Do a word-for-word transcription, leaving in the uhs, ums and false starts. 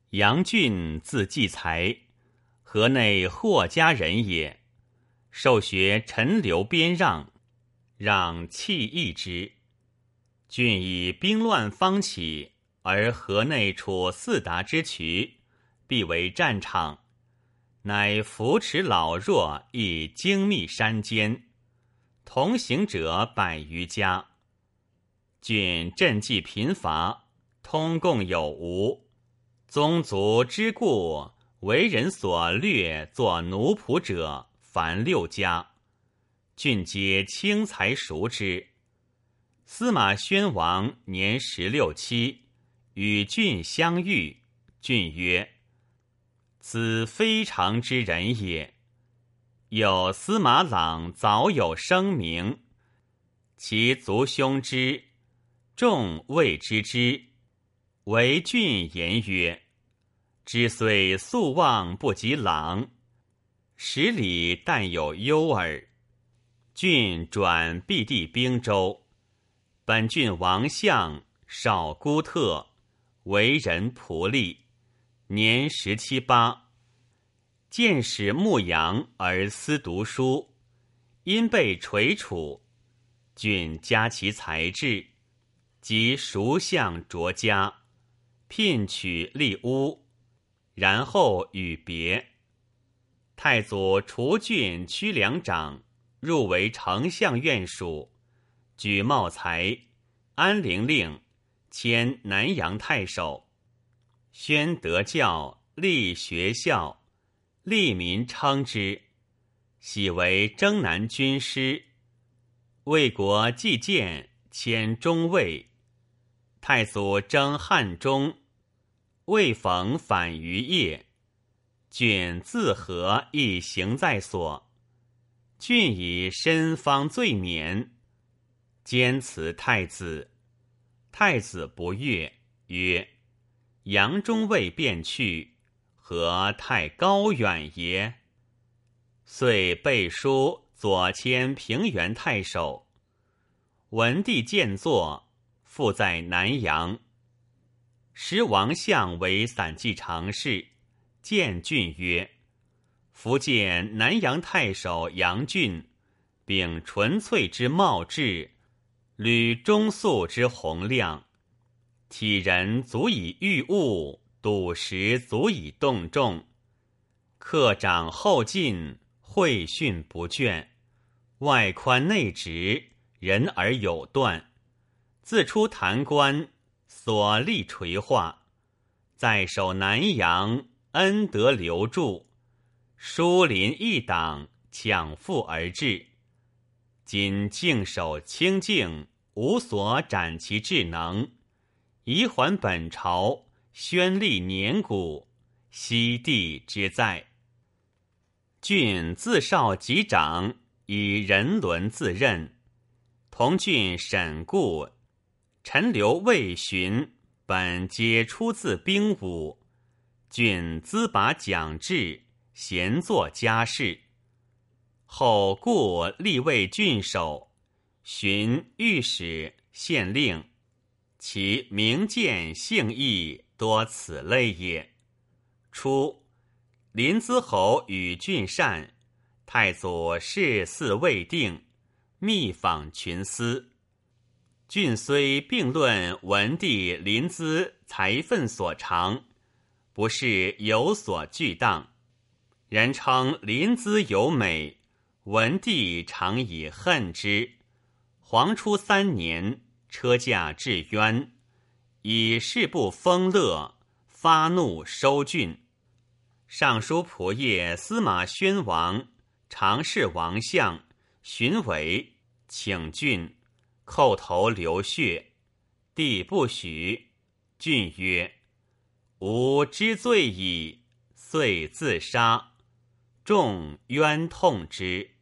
杨俊字季才，河内霍家人也。受学陈留边让，让弃义之。郡以兵乱方起，而河内处四达之渠，必为战场，乃扶持老弱以精密山间，同行者百余家。郡赈济贫乏，通共有无，宗族之故，为人所掠作奴仆者凡六家，郡皆轻财赎之。司马宣王年十六七，与郡相遇，郡曰：此非常之人也。有司马朗早有声名，其族兄之，众谓之之。为郡言曰：之虽素望不及朗，十里但有忧耳。郡转避地兵州，本郡王相少孤特，为人仆隶，年十七八，见使牧羊而思读书，因被垂处，郡加其才智，即熟相擢家，聘娶立屋，然后与别。太祖除郡屈两长，入为丞相院属，举茂才，安陵令，迁南阳太守。宣德教，立学校，吏民称之，喜为征南军师。魏国季建迁中尉。太祖征汉中，魏逢反于邺，郡自和亦行在所。郡以身方罪免，兼辞太子。太子不悦，曰：杨中尉便去，何太高远也？遂背书左迁平原太守。文帝见作，复在南阳。时王相为散骑常侍，见郡曰：福见南阳太守杨俊，秉纯粹之貌志，履忠肃之洪亮，体人足以御物，笃实足以动众，克长后进，会训不倦，外宽内直，人而有断，自出坛官，所立垂化，在守南阳，恩德留住，疏林一党，抢复而至。今静守清静，无所展其智能，以还本朝，宣立年古，西帝之在。郡自少及长，以人伦自任。同郡沈固、陈留、魏荀本皆出自兵武，郡资拔讲制，闲作家事。后固立为郡守，荀御史、县令，其明鉴性义多此类也。初，临淄侯与郡善，太祖事嗣未定，密访群司。郡虽并论文帝临淄财分所长，不是有所惧当，然称临淄有美，文帝常以恨之。黄初三年，车驾至渊，以事不丰乐，发怒收郡。尚书仆射司马宣王、常侍王相、荀伟请郡，叩头流血，帝不许。郡曰：吾知罪矣，遂自杀。众冤痛之。